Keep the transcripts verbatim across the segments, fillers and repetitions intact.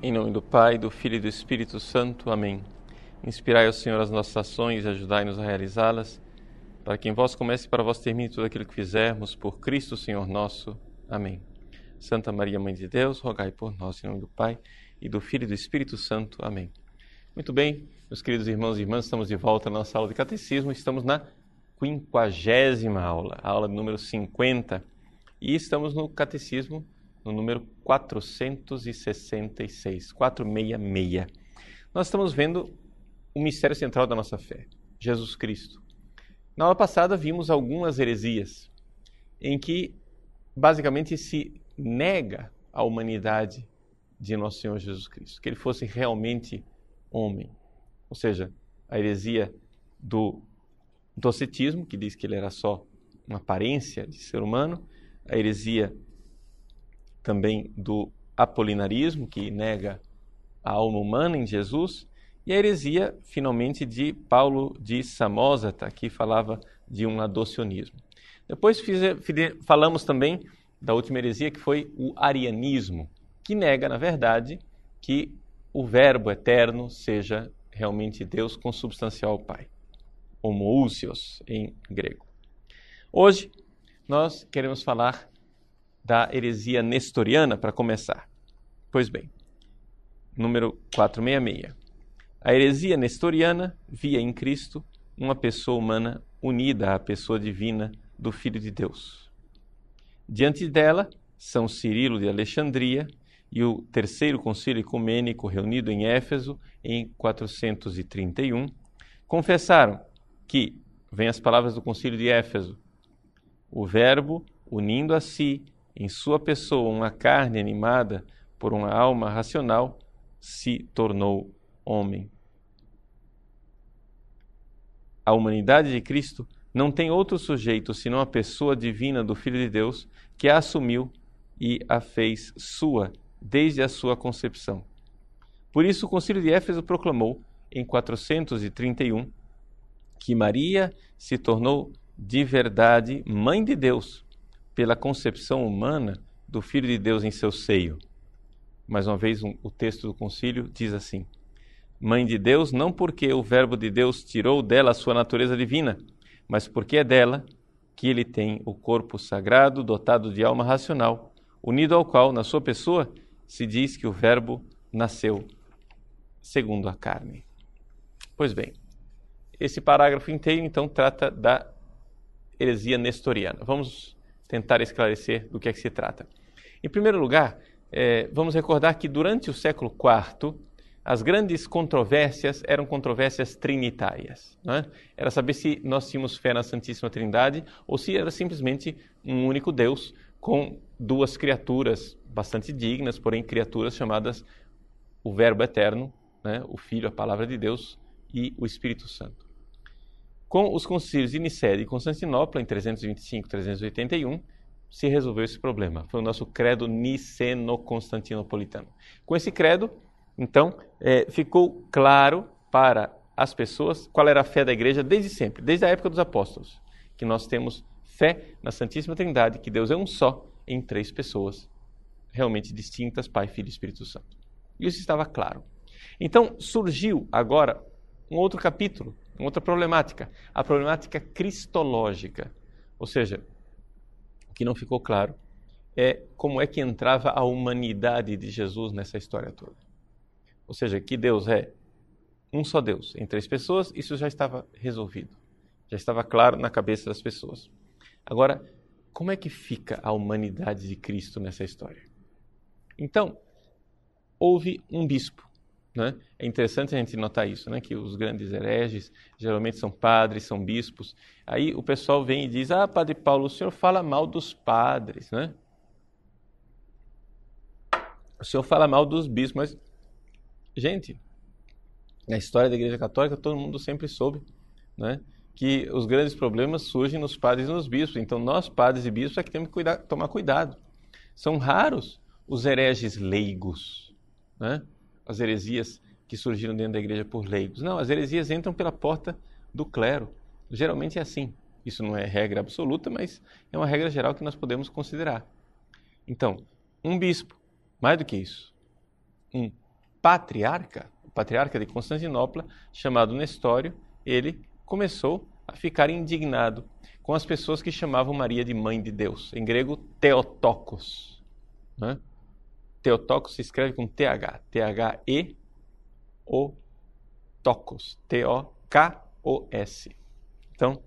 Em nome do Pai, do Filho e do Espírito Santo. Amém. Inspirai, ó Senhor, as nossas ações e ajudai-nos a realizá-las, para que em vós comece e para vós termine tudo aquilo que fizermos, por Cristo, Senhor nosso. Amém. Santa Maria, Mãe de Deus, rogai por nós, em nome do Pai, e do Filho e do Espírito Santo. Amém. Muito bem, meus queridos irmãos e irmãs, estamos de volta na nossa aula de Catecismo. Estamos na quinquagésima aula, a aula número cinquenta, e estamos no Catecismo no número quatrocentos e sessenta e seis, quatrocentos e sessenta e seis. Nós estamos vendo o mistério central da nossa fé, Jesus Cristo. Na aula passada vimos algumas heresias, em que basicamente se nega a humanidade de nosso Senhor Jesus Cristo, que ele fosse realmente homem. Ou seja, a heresia do docetismo, que diz que ele era só uma aparência de ser humano, a heresia também do apolinarismo, que nega a alma humana em Jesus, e a heresia, finalmente, de Paulo de Samosata, que falava de um adocionismo. Depois fiz, falamos também da última heresia, que foi o arianismo, que nega, na verdade, que o Verbo eterno seja realmente Deus consubstancial ao Pai. Homoousios, em grego. Hoje, nós queremos falar da heresia nestoriana, para começar. Pois bem, número quatrocentos e sessenta e seis. A heresia nestoriana via em Cristo uma pessoa humana unida à pessoa divina do Filho de Deus. Diante dela, São Cirilo de Alexandria e o Terceiro Concílio Ecumênico, reunido em Éfeso em quatrocentos e trinta e um, confessaram que, vem as palavras do Concílio de Éfeso, o Verbo, unindo a si, em sua pessoa, uma carne animada por uma alma racional, se tornou homem. A humanidade de Cristo não tem outro sujeito senão a pessoa divina do Filho de Deus, que a assumiu e a fez sua desde a sua concepção. Por isso, o Concílio de Éfeso proclamou, em quatrocentos e trinta e um, que Maria se tornou de verdade Mãe de Deus, pela concepção humana do Filho de Deus em seu seio. Mais uma vez, um, o texto do concílio diz assim: Mãe de Deus, não porque o Verbo de Deus tirou dela a sua natureza divina, mas porque é dela que ele tem o corpo sagrado, dotado de alma racional, unido ao qual, na sua pessoa, se diz que o Verbo nasceu segundo a carne. Pois bem, esse parágrafo inteiro, então, trata da heresia nestoriana. Vamos tentar esclarecer do que é que se trata. Em primeiro lugar, é, vamos recordar que durante o século quarto, as grandes controvérsias eram controvérsias trinitárias. Não é? Era saber se nós tínhamos fé na Santíssima Trindade ou se era simplesmente um único Deus com duas criaturas bastante dignas, porém criaturas chamadas o Verbo Eterno, né? O Filho, a Palavra de Deus, e o Espírito Santo. Com os concílios de Nicéia e Constantinopla, em trezentos e vinte e cinco e trezentos e oitenta e um, se resolveu esse problema. Foi o nosso credo niceno-constantinopolitano. Com esse credo, então, é, ficou claro para as pessoas qual era a fé da Igreja desde sempre, desde a época dos apóstolos, que nós temos fé na Santíssima Trindade, que Deus é um só em três pessoas, realmente distintas, Pai, Filho e Espírito Santo. Isso estava claro. Então, surgiu agora um outro capítulo, uma outra problemática, a problemática cristológica. Ou seja, o que não ficou claro é como é que entrava a humanidade de Jesus nessa história toda. Ou seja, que Deus é um só Deus em três pessoas, isso já estava resolvido. Já estava claro na cabeça das pessoas. Agora, como é que fica a humanidade de Cristo nessa história? Então, houve um bispo. Né? É interessante a gente notar isso, né? Que os grandes hereges geralmente são padres, são bispos. Aí o pessoal vem e diz: ah, Padre Paulo, o senhor fala mal dos padres, né? O senhor fala mal dos bispos, mas, gente, na história da Igreja Católica todo mundo sempre soube, né? Que os grandes problemas surgem nos padres e nos bispos. Então nós, padres e bispos, é que temos que cuidar, tomar cuidado. São raros os hereges leigos, né? As heresias que surgiram dentro da igreja por leigos. Não, as heresias entram pela porta do clero. Geralmente é assim. Isso não é regra absoluta, mas é uma regra geral que nós podemos considerar. Então, um bispo, mais do que isso, um patriarca, o patriarca de Constantinopla, chamado Nestório, ele começou a ficar indignado com as pessoas que chamavam Maria de Mãe de Deus, em grego Theotokos. Né? Theotokos se escreve com T H, T H E O Tokos, T O K O S. Então,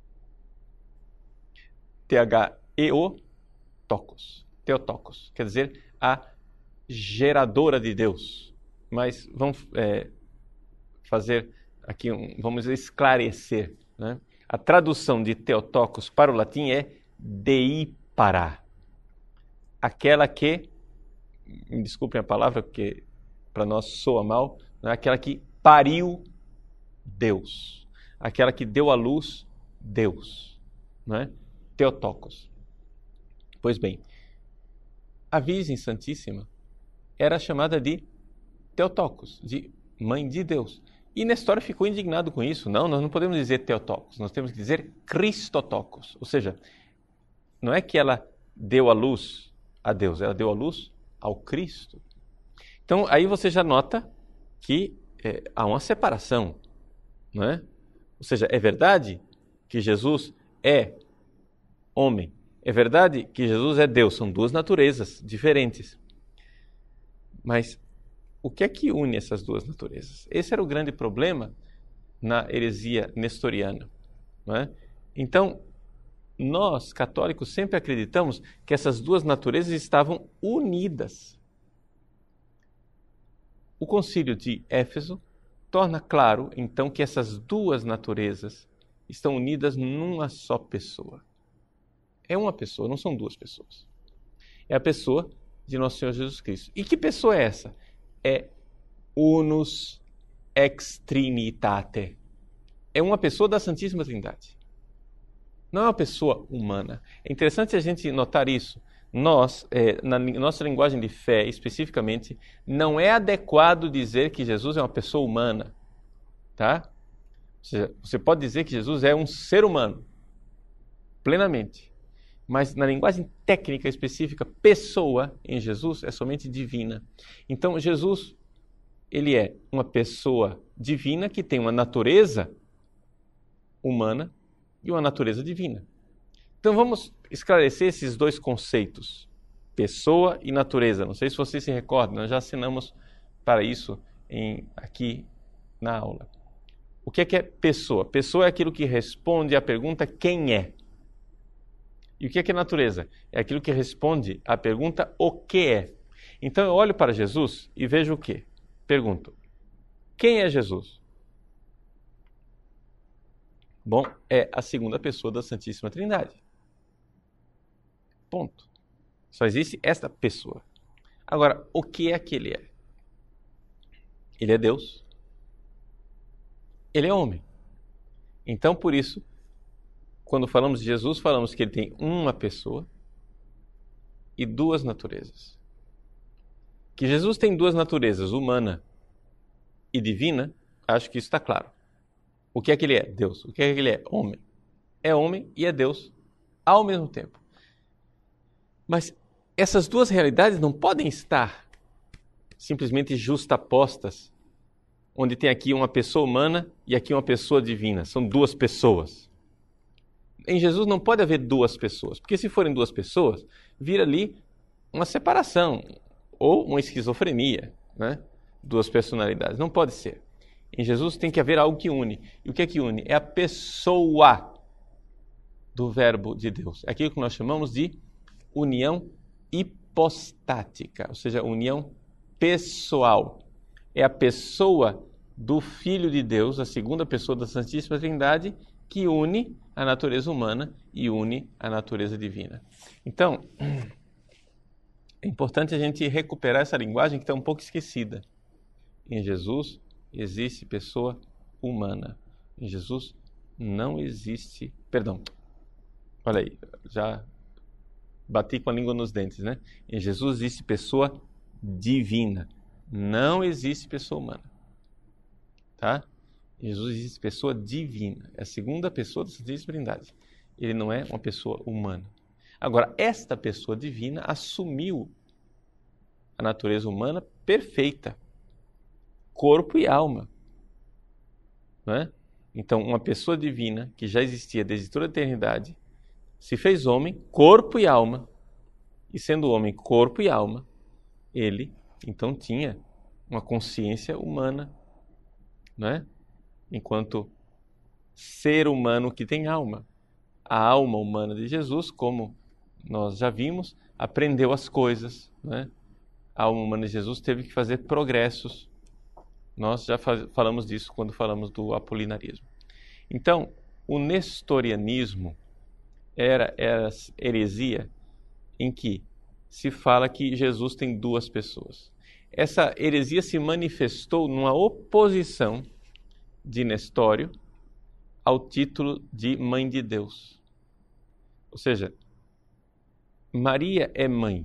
T H E O Tokos, Theotokos, quer dizer a geradora de Deus. Mas vamos é, fazer aqui, um, vamos esclarecer, né? A tradução de Theotokos para o latim é deipara, aquela que, me desculpem a palavra, porque para nós soa mal, né? Aquela que pariu Deus, aquela que deu à luz Deus, né? Theotokos. Pois bem, a Virgem Santíssima era chamada de Theotokos, de Mãe de Deus. E Nestório ficou indignado com isso. Não, nós não podemos dizer Theotokos, nós temos que dizer Christotokos. Ou seja, não é que ela deu a luz a Deus, ela deu a luz ao Cristo. Então, aí você já nota que é, há uma separação, não é? Ou seja, é verdade que Jesus é homem, é verdade que Jesus é Deus, são duas naturezas diferentes. Mas o que é que une essas duas naturezas? Esse era o grande problema na heresia nestoriana, não é? Então, nós, católicos, sempre acreditamos que essas duas naturezas estavam unidas. O Concílio de Éfeso torna claro, então, que essas duas naturezas estão unidas numa só pessoa. É uma pessoa, não são duas pessoas. É a pessoa de Nosso Senhor Jesus Cristo. E que pessoa é essa? É unus ex trinitate. É uma pessoa da Santíssima Trindade. Não é uma pessoa humana. É interessante a gente notar isso. Nós, é, na nossa linguagem de fé, especificamente, não é adequado dizer que Jesus é uma pessoa humana. Tá? Ou seja, você pode dizer que Jesus é um ser humano, plenamente. Mas na linguagem técnica específica, pessoa em Jesus é somente divina. Então, Jesus, ele é uma pessoa divina que tem uma natureza humana e uma natureza divina. Então, vamos esclarecer esses dois conceitos, pessoa e natureza. Não sei se vocês se recordam, nós já assinamos para isso em, aqui na aula. O que é, que é pessoa? Pessoa é aquilo que responde à pergunta quem é. E o que é que é natureza? É aquilo que responde à pergunta o que é. Então eu olho para Jesus e vejo o quê? Pergunto, quem é Jesus? Bom, é a segunda pessoa da Santíssima Trindade. Ponto. Só existe esta pessoa. Agora, o que é que ele é? Ele é Deus. Ele é homem. Então, por isso, quando falamos de Jesus, falamos que ele tem uma pessoa e duas naturezas. Que Jesus tem duas naturezas, humana e divina, acho que isso está claro. O que é que ele é? Deus. O que é que ele é? Homem. É homem e é Deus ao mesmo tempo. Mas essas duas realidades não podem estar simplesmente justapostas, onde tem aqui uma pessoa humana e aqui uma pessoa divina. São duas pessoas. Em Jesus não pode haver duas pessoas, porque se forem duas pessoas, vira ali uma separação ou uma esquizofrenia, né? Duas personalidades. Não pode ser. Em Jesus tem que haver algo que une. E o que é que une? É a pessoa do Verbo de Deus. É aquilo que nós chamamos de união hipostática, ou seja, união pessoal. É a pessoa do Filho de Deus, a segunda pessoa da Santíssima Trindade, que une a natureza humana e une a natureza divina. Então, é importante a gente recuperar essa linguagem que está um pouco esquecida. Em Jesus existe pessoa humana. Em Jesus não existe... Perdão, olha aí, já bati com a língua nos dentes, né? Em Jesus existe pessoa divina. Não existe pessoa humana. Tá? Em Jesus existe pessoa divina. É a segunda pessoa da Santíssima Trindade. Ele não é uma pessoa humana. Agora, esta pessoa divina assumiu a natureza humana perfeita. corpo e alma. Não é? Então, uma pessoa divina, que já existia desde toda a eternidade, se fez homem, corpo e alma. E sendo homem, corpo e alma, ele, então, tinha uma consciência humana, não é? Enquanto ser humano que tem alma. A alma humana de Jesus, como nós já vimos, aprendeu as coisas, não é? A alma humana de Jesus teve que fazer progressos. Nós já falamos disso quando falamos do apolinarismo. Então, o nestorianismo era, era heresia em que se fala que Jesus tem duas pessoas. Essa heresia se manifestou numa oposição de Nestório ao título de Mãe de Deus. Ou seja, Maria é mãe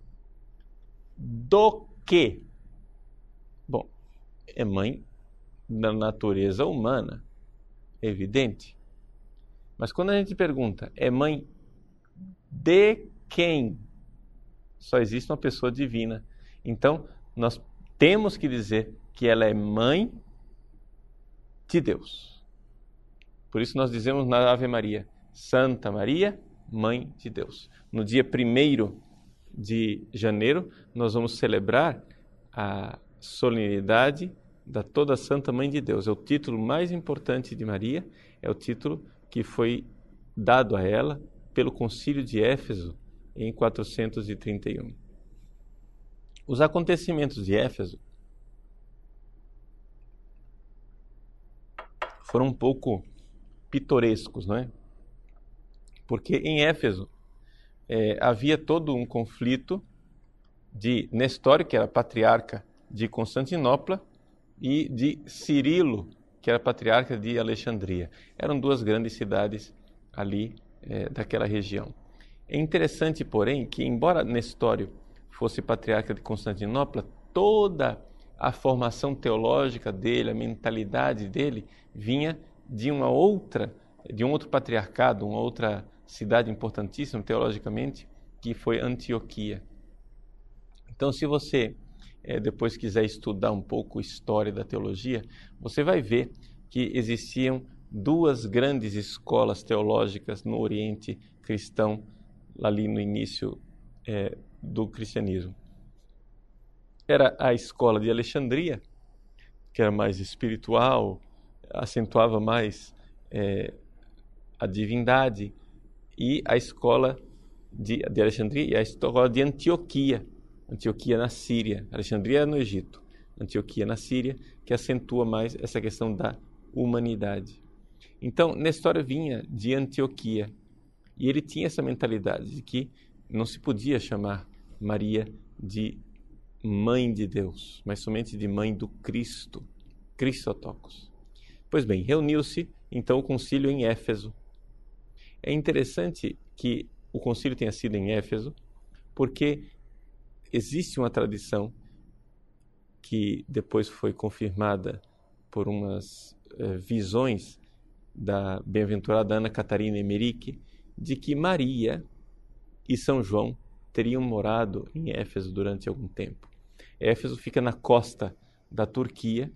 do quê? Bom, é mãe da natureza humana, é evidente. Mas quando a gente pergunta, é mãe de quem? Só existe uma pessoa divina. Então, nós temos que dizer que ela é mãe de Deus. Por isso nós dizemos na Ave Maria, Santa Maria, Mãe de Deus. No dia primeiro de janeiro, nós vamos celebrar a solenidade da Toda Santa Mãe de Deus. É o título mais importante de Maria, é o título que foi dado a ela pelo Concílio de Éfeso em quatrocentos e trinta e um. Os acontecimentos de Éfeso foram um pouco pitorescos, não é? Porque em Éfeso é, havia todo um conflito de Nestório, que era patriarca de Constantinopla, e de Cirilo, que era patriarca de Alexandria. Eram duas grandes cidades ali é, daquela região. É interessante, porém, que embora Nestório fosse patriarca de Constantinopla, toda a formação teológica dele, a mentalidade dele, vinha de uma outra, de um outro patriarcado, uma outra cidade importantíssima teologicamente, que foi Antioquia. Então, se você é, depois quiser estudar um pouco a história da teologia, você vai ver que existiam duas grandes escolas teológicas no Oriente cristão, ali no início é, do cristianismo. Era a escola de Alexandria, que era mais espiritual, acentuava mais é, a divindade, e a escola de, de Alexandria e a escola de Antioquia, Antioquia na Síria, Alexandria no Egito, Antioquia na Síria, que acentua mais essa questão da humanidade. Então, Nestório vinha de Antioquia, e ele tinha essa mentalidade de que não se podia chamar Maria de Mãe de Deus, mas somente de Mãe do Cristo, Christotokos. Pois bem, reuniu-se então o concílio em Éfeso. É interessante que o concílio tenha sido em Éfeso, porque existe uma tradição que depois foi confirmada por umas eh, visões da bem-aventurada Ana Catarina Emerick, de que Maria e São João teriam morado em Éfeso durante algum tempo. Éfeso fica na costa da Turquia.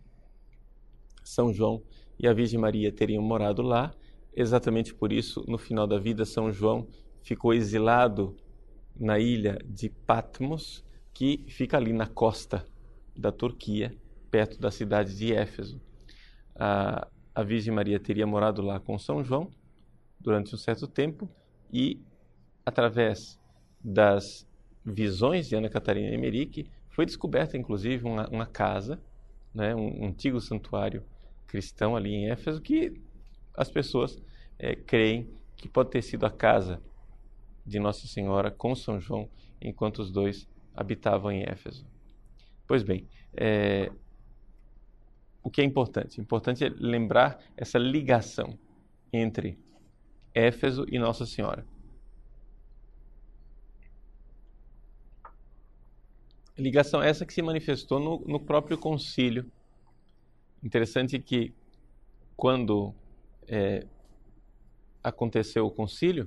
São João e a Virgem Maria teriam morado lá. Exatamente por isso, no final da vida, São João ficou exilado na ilha de Patmos, que fica ali na costa da Turquia, perto da cidade de Éfeso. A, a Virgem Maria teria morado lá com São João durante um certo tempo e, através das visões de Ana Catarina Emerick, foi descoberta, inclusive, uma, uma casa, né, um, um antigo santuário cristão ali em Éfeso, que as pessoas é, creem que pode ter sido a casa de Nossa Senhora com São João, enquanto os dois habitavam em Éfeso. Pois bem, é, o que é importante? Importante é lembrar essa ligação entre Éfeso e Nossa Senhora. Ligação essa que se manifestou no, no próprio concílio. Interessante que quando é, aconteceu o concílio,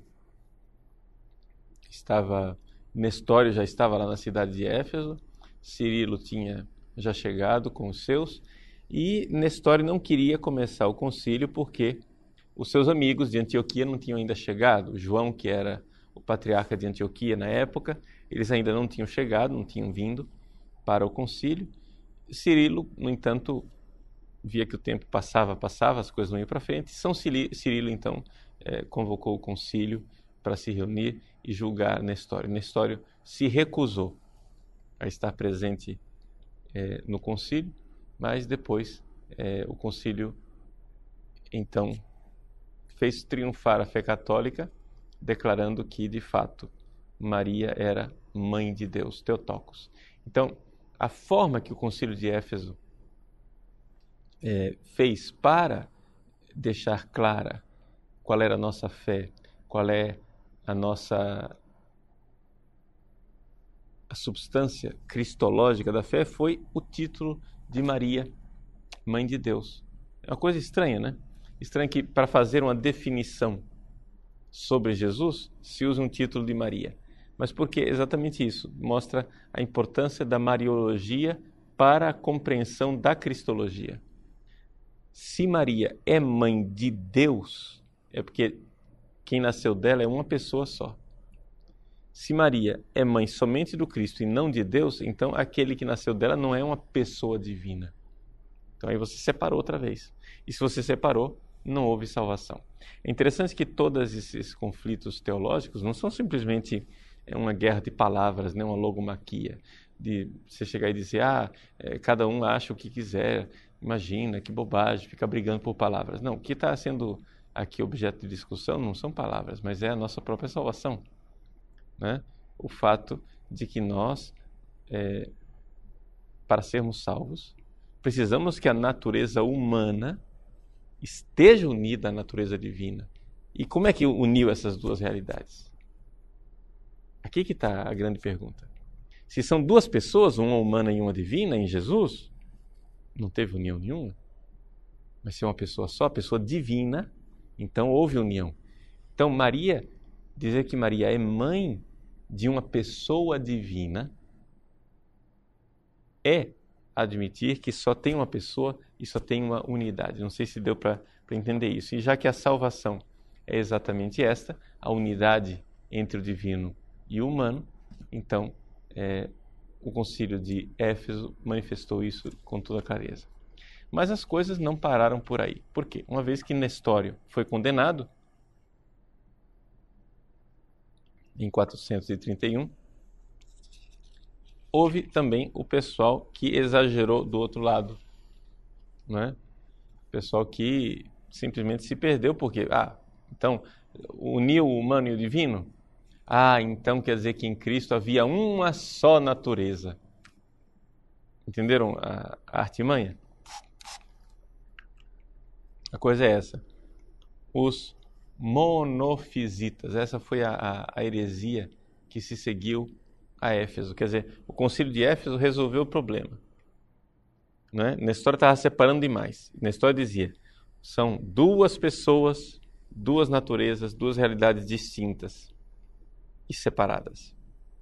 estava Nestório já estava lá na cidade de Éfeso, Cirilo tinha já chegado com os seus, E Nestório não queria começar o concílio porque os seus amigos de Antioquia não tinham ainda chegado. João, que era o patriarca de Antioquia na época, eles ainda não tinham chegado, não tinham vindo para o concílio. Cirilo, no entanto, via que o tempo passava, passava, as coisas não iam para frente. São Cirilo, então, eh, convocou o concílio para se reunir e julgar Nestório. Nestório se recusou a estar presente eh, no concílio, mas depois eh, o concílio, então, fez triunfar a fé católica, declarando que, de fato, Maria era mãe de Deus, Theotokos. Então, a forma que o concílio de Éfeso é, fez para deixar clara qual era a nossa fé, qual é a nossa a substância cristológica da fé, foi o título de Maria, mãe de Deus. É uma coisa estranha, né? Estranho que, para fazer uma definição sobre Jesus, se usa um título de Maria. Mas por que exatamente isso? Mostra a importância da mariologia para a compreensão da cristologia. Se Maria é mãe de Deus, é porque quem nasceu dela é uma pessoa só. Se Maria é mãe somente do Cristo e não de Deus, então aquele que nasceu dela não é uma pessoa divina. Então aí você separou outra vez. E se você separou, não houve salvação. É interessante que todos esses conflitos teológicos não são simplesmente uma guerra de palavras, né? Uma logomaquia, de você chegar e dizer, ah, é, cada um acha o que quiser, imagina, que bobagem, fica brigando por palavras. Não, o que está sendo aqui objeto de discussão não são palavras, mas é a nossa própria salvação, né? O fato de que nós, é, para sermos salvos, precisamos que a natureza humana esteja unida à natureza divina. E como é que uniu essas duas realidades? Aqui que está a grande pergunta. Se são duas pessoas, uma humana e uma divina, em Jesus, não teve união nenhuma. Mas se é uma pessoa só, pessoa divina, então houve união. Então Maria, dizer que Maria é mãe de uma pessoa divina, é admitir que só tem uma pessoa e só tem uma unidade. Não sei se deu para entender isso. E já que a salvação é exatamente esta, a unidade entre o divino e o humano, então é, o concílio de Éfeso manifestou isso com toda clareza. Mas as coisas não pararam por aí. Por quê? Uma vez que Nestório foi condenado, em quatrocentos e trinta e um, houve também o pessoal que exagerou do outro lado, não é? O pessoal que simplesmente se perdeu porque, ah, então, uniu o humano e o divino? Ah, então quer dizer que em Cristo havia uma só natureza. Entenderam a, a artimanha? A coisa é essa. Os monofisitas, essa foi a, a, a heresia que se seguiu a Éfeso. Quer dizer, o concílio de Éfeso resolveu o problema. Não é? Nestório estava separando demais. Nestório dizia, são duas pessoas, duas naturezas, duas realidades distintas e separadas.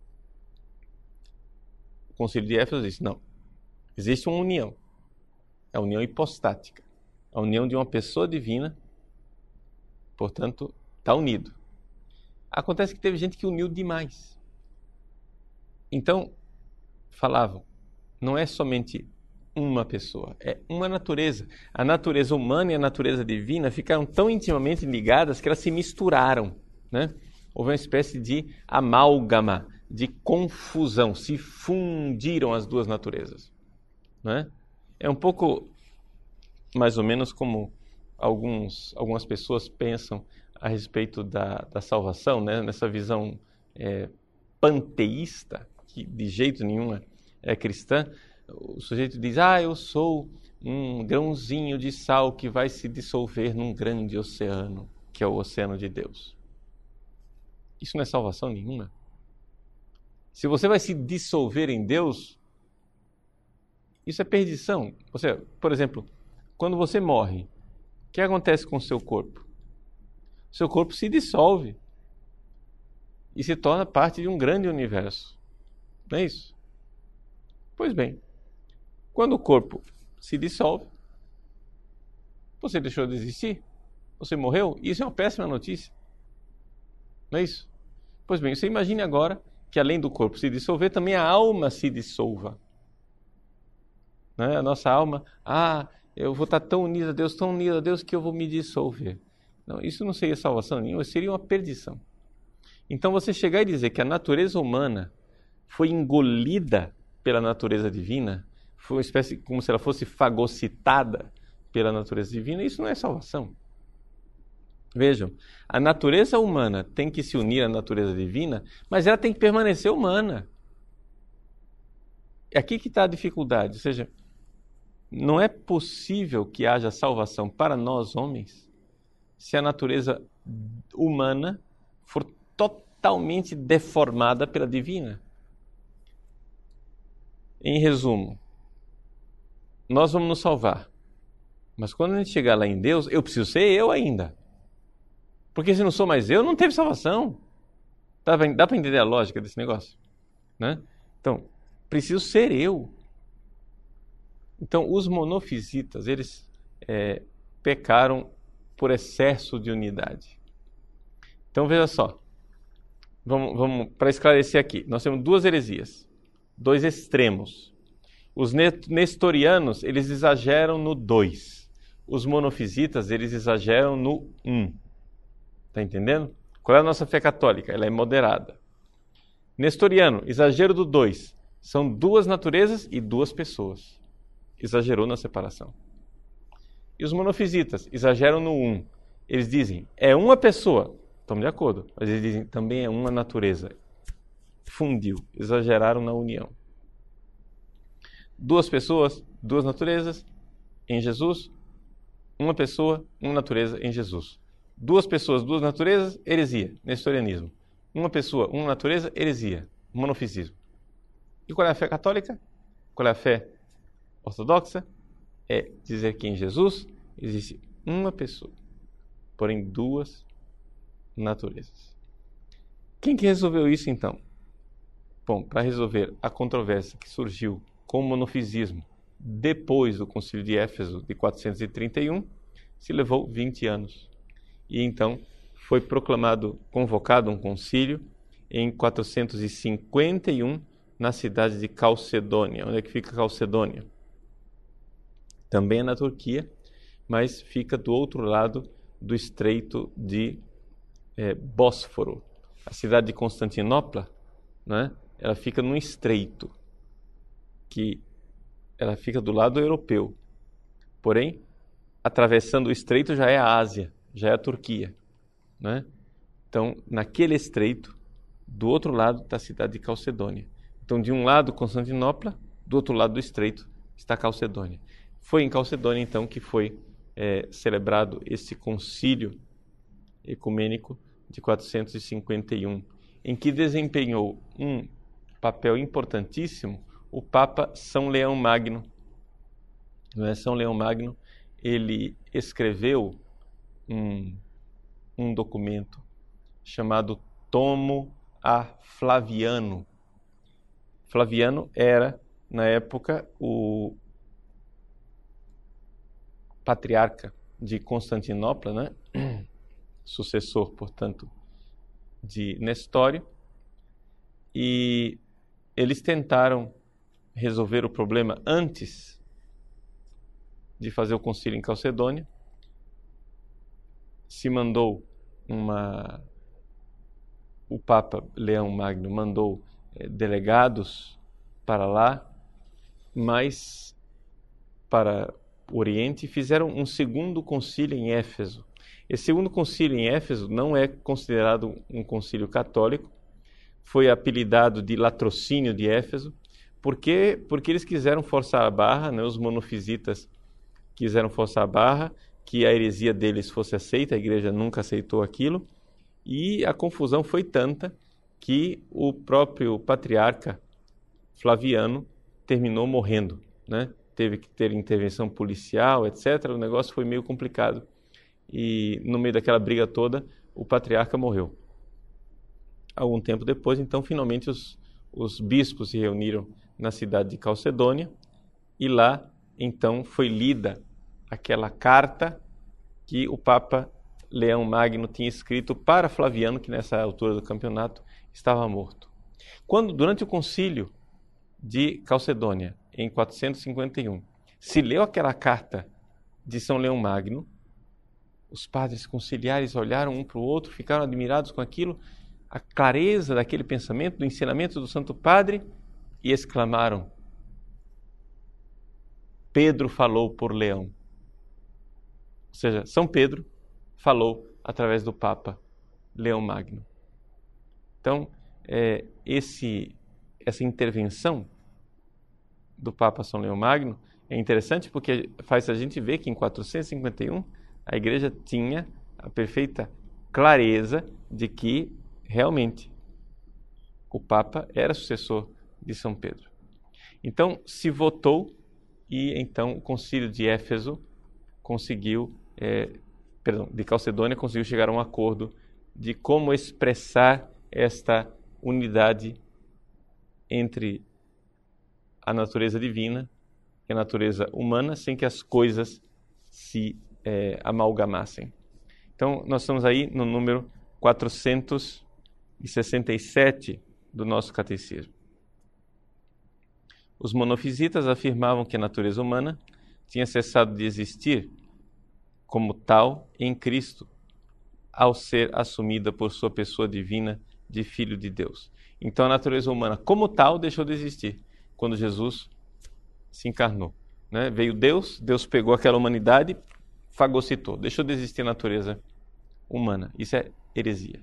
O concílio de Éfeso disse, não, existe uma união, a união hipostática, a união de uma pessoa divina, portanto, está unido. Acontece que teve gente que uniu demais. Então, falavam, não é somente uma pessoa, é uma natureza. A natureza humana e a natureza divina ficaram tão intimamente ligadas que elas se misturaram, né? Houve uma espécie de amálgama, de confusão, se fundiram as duas naturezas, né? É um pouco, mais ou menos, como alguns, algumas pessoas pensam a respeito da, da salvação, né? Nessa visão é, panteísta, que de jeito nenhum é, é cristã. O sujeito diz, ah, eu sou um grãozinho de sal que vai se dissolver num grande oceano, que é o oceano de Deus. Isso não é salvação nenhuma. Se você vai se dissolver em Deus, isso é perdição. Você, por exemplo, quando você morre, o que acontece com o seu corpo? O seu corpo se dissolve e se torna parte de um grande universo. Não é isso? Pois bem, quando o corpo se dissolve, Você deixou de existir? Você morreu? Isso é uma péssima notícia. Não é isso? Pois bem, você imagine agora que além do corpo se dissolver, também a alma se dissolva. Né? A nossa alma, ah, eu vou estar tão unida a Deus, tão unida a Deus que eu vou me dissolver. Não, isso não seria salvação nenhuma, seria uma perdição. Então você chegar e dizer que a natureza humana foi engolida pela natureza divina, foi uma espécie como se ela fosse fagocitada pela natureza divina, isso não é salvação. Vejam, a natureza humana tem que se unir à natureza divina, mas ela tem que permanecer humana. É aqui que está a dificuldade, ou seja, não é possível que haja salvação para nós homens se a natureza humana for totalmente deformada pela divina. Em resumo, nós vamos nos salvar, mas quando a gente chegar lá em Deus, eu preciso ser eu ainda. Porque se não sou mais eu, não teve salvação. Dá para entender a lógica desse negócio? Né? Então, preciso ser eu. Então, os monofisitas, eles é, pecaram por excesso de unidade. Então, veja só. Vamos, vamos para esclarecer aqui. Nós temos duas heresias, dois extremos. Os nestorianos, eles exageram no dois. Os monofisitas, eles exageram no um. Está entendendo? Qual é a nossa fé católica? Ela é moderada. Nestoriano, exagero do dois. São duas naturezas e duas pessoas. Exagerou na separação. E os monofisitas exageram no um. Eles dizem, é uma pessoa. Estamos de acordo. Mas eles dizem, também é uma natureza. Fundiu. Exageraram na união. Duas pessoas, duas naturezas em Jesus. Uma pessoa, uma natureza em Jesus. Duas pessoas, duas naturezas, heresia, nestorianismo. Uma pessoa, uma natureza, heresia, monofisismo. E qual é a fé católica? Qual é a fé ortodoxa? É dizer que em Jesus existe uma pessoa, porém duas naturezas. Quem que resolveu isso então? Bom, para resolver a controvérsia que surgiu com o monofisismo depois do Concílio de Éfeso de quatrocentos e trinta e um, se levou vinte anos. E então foi proclamado, convocado um concílio em quatrocentos e cinquenta e um na cidade de Calcedônia. Onde é que fica Calcedônia? Também é na Turquia, mas fica do outro lado do estreito de é, Bósforo. A cidade de Constantinopla, né, ela fica num estreito, que ela fica do lado europeu. Porém, atravessando o estreito já é a Ásia. Já é a Turquia, né? Então, naquele estreito, do outro lado está a cidade de Calcedônia. Então, de um lado, Constantinopla, do outro lado do estreito está Calcedônia. Foi em Calcedônia, então, que foi é, celebrado esse concílio ecumênico de quatrocentos e cinquenta e um, em que desempenhou um papel importantíssimo o Papa São Leão Magno. Não é? São Leão Magno, ele escreveu Um, um documento chamado Tomo a Flaviano. Flaviano era, na época, o patriarca de Constantinopla, né? Sucessor, portanto, de Nestório, e eles tentaram resolver o problema antes de fazer o concílio em Calcedônia. Se mandou uma... O Papa Leão Magno mandou eh, delegados para lá, mas para o Oriente, fizeram um segundo concílio em Éfeso. Esse segundo concílio em Éfeso não é considerado um concílio católico, foi apelidado de Latrocínio de Éfeso, porque, porque eles quiseram forçar a barra, né? Os monofisitas quiseram forçar a barra, que a heresia deles fosse aceita, a igreja nunca aceitou aquilo, e a confusão foi tanta que o próprio patriarca Flaviano terminou morrendo, né? Teve que ter intervenção policial, etcétera. O negócio foi meio complicado e no meio daquela briga toda o patriarca morreu. Algum tempo depois, então, finalmente os, os bispos se reuniram na cidade de Calcedônia e lá, então, foi lida aquela carta que o Papa Leão Magno tinha escrito para Flaviano, que nessa altura do campeonato estava morto. Quando, durante o concílio de Calcedônia, em quatrocentos e cinquenta e um, se leu aquela carta de São Leão Magno, os padres conciliares olharam um para o outro, ficaram admirados com aquilo, a clareza daquele pensamento, do ensinamento do Santo Padre, e exclamaram: Pedro falou por Leão. Ou seja, São Pedro falou através do Papa Leão Magno. Então, é, esse, essa intervenção do Papa São Leão Magno é interessante porque faz a gente ver que em quatrocentos e cinquenta e um a Igreja tinha a perfeita clareza de que realmente o Papa era sucessor de São Pedro. Então se votou e então o Concílio de Éfeso conseguiu, é, perdão, de Calcedônia conseguiu chegar a um acordo de como expressar esta unidade entre a natureza divina e a natureza humana, sem que as coisas se é, amalgamassem. Então, nós estamos aí no número quatrocentos e sessenta e sete do nosso catecismo. Os monofisitas afirmavam que a natureza humana tinha cessado de existir como tal em Cristo, ao ser assumida por sua pessoa divina de Filho de Deus. Então, a natureza humana como tal deixou de existir quando Jesus se encarnou. Né? Veio Deus, Deus pegou aquela humanidade, fagocitou, deixou de existir a natureza humana. Isso é heresia.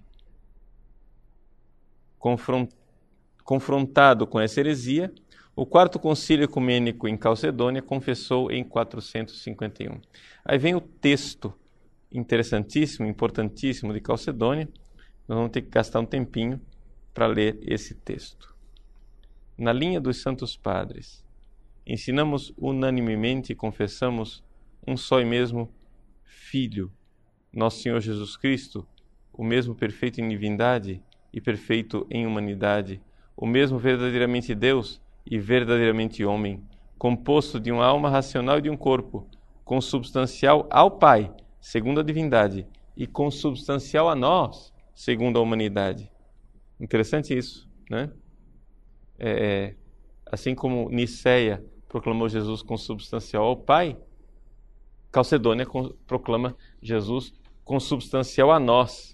Confront... Confrontado com essa heresia, o Quarto Concílio Ecumênico em Calcedônia confessou em quatrocentos e cinquenta e um. Aí vem o texto interessantíssimo, importantíssimo de Calcedônia. Nós vamos ter que gastar um tempinho para ler esse texto. Na linha dos Santos Padres, ensinamos unanimemente e confessamos um só e mesmo Filho, nosso Senhor Jesus Cristo, o mesmo perfeito em divindade e perfeito em humanidade, o mesmo verdadeiramente Deus e verdadeiramente homem, composto de uma alma racional e de um corpo, consubstancial ao Pai, segundo a divindade, e consubstancial a nós, segundo a humanidade. Interessante isso, né? É, assim como Niceia proclamou Jesus consubstancial ao Pai, Calcedônia proclama Jesus consubstancial a nós,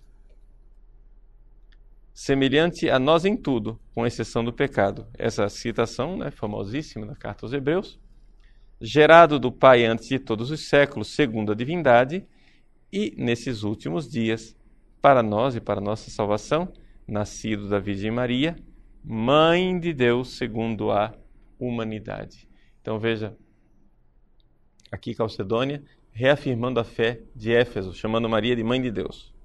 semelhante a nós em tudo, com exceção do pecado. Essa citação, né, famosíssima da Carta aos Hebreus, gerado do Pai antes de todos os séculos, segundo a divindade, e nesses últimos dias, para nós e para nossa salvação, nascido da Virgem Maria, Mãe de Deus segundo a humanidade. Então veja, aqui Calcedônia, reafirmando a fé de Éfeso, chamando Maria de Mãe de Deus.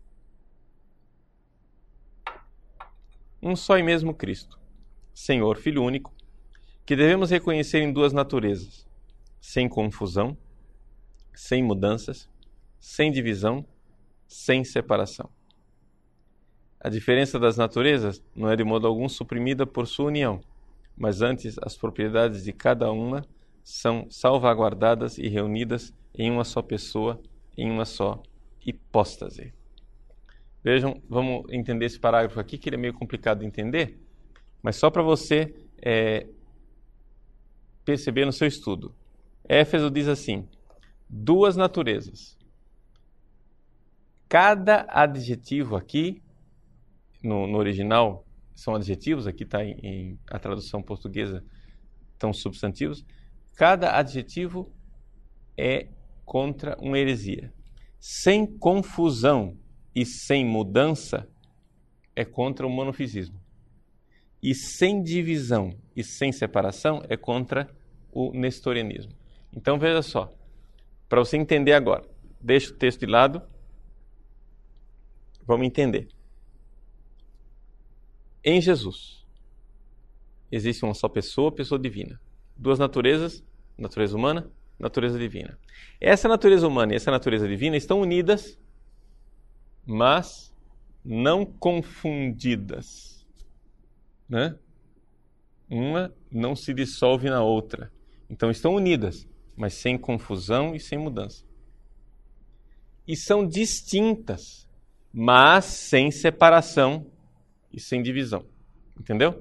Um só e mesmo Cristo, Senhor, Filho único, que devemos reconhecer em duas naturezas, sem confusão, sem mudanças, sem divisão, sem separação. A diferença das naturezas não é de modo algum suprimida por sua união, mas antes as propriedades de cada uma são salvaguardadas e reunidas em uma só pessoa, em uma só hipóstase. Vejam, vamos entender esse parágrafo aqui, que ele é meio complicado de entender, mas só para você é, perceber no seu estudo. Éfeso diz assim: duas naturezas. Cada adjetivo aqui, no, no original, são adjetivos, aqui está em, em a tradução portuguesa, estão substantivos. Cada adjetivo é contra uma heresia. Sem confusão e sem mudança é contra o monofisismo. E sem divisão e sem separação é contra o nestorianismo. Então veja só, para você entender agora, deixa o texto de lado, vamos entender. Em Jesus existe uma só pessoa, pessoa divina. Duas naturezas, natureza humana, natureza divina. Essa natureza humana e essa natureza divina estão unidas, mas não confundidas, né? Uma não se dissolve na outra. Então estão unidas, mas sem confusão e sem mudança. e são distintas, mas sem separação e sem divisão. Entendeu?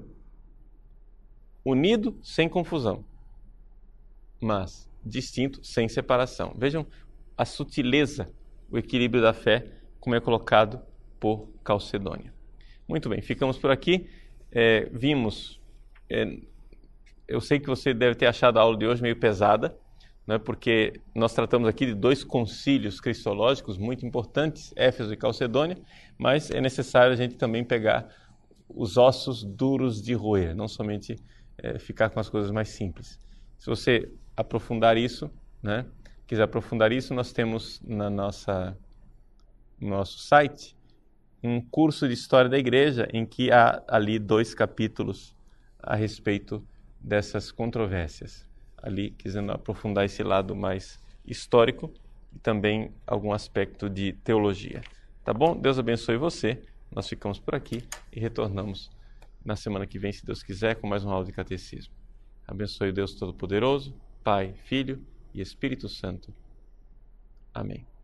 Unido sem confusão, mas distinto sem separação. Vejam a sutileza, o equilíbrio da fé, como é colocado por Calcedônia. Muito bem, ficamos por aqui. É, vimos, é, eu sei que você deve ter achado a aula de hoje meio pesada, né, porque nós tratamos aqui de dois concílios cristológicos muito importantes, Éfeso e Calcedônia, mas é necessário a gente também pegar os ossos duros de roer, não somente é, ficar com as coisas mais simples. Se você aprofundar isso, né, quiser aprofundar isso, nós temos na nossa, no nosso site um curso de História da Igreja em que há ali dois capítulos a respeito dessas controvérsias. Ali, quisendo aprofundar esse lado mais histórico e também algum aspecto de teologia. Tá bom? Deus abençoe você. Nós ficamos por aqui e retornamos na semana que vem, se Deus quiser, com mais uma aula de catecismo. Abençoe Deus Todo-Poderoso, Pai, Filho e Espírito Santo. Amém.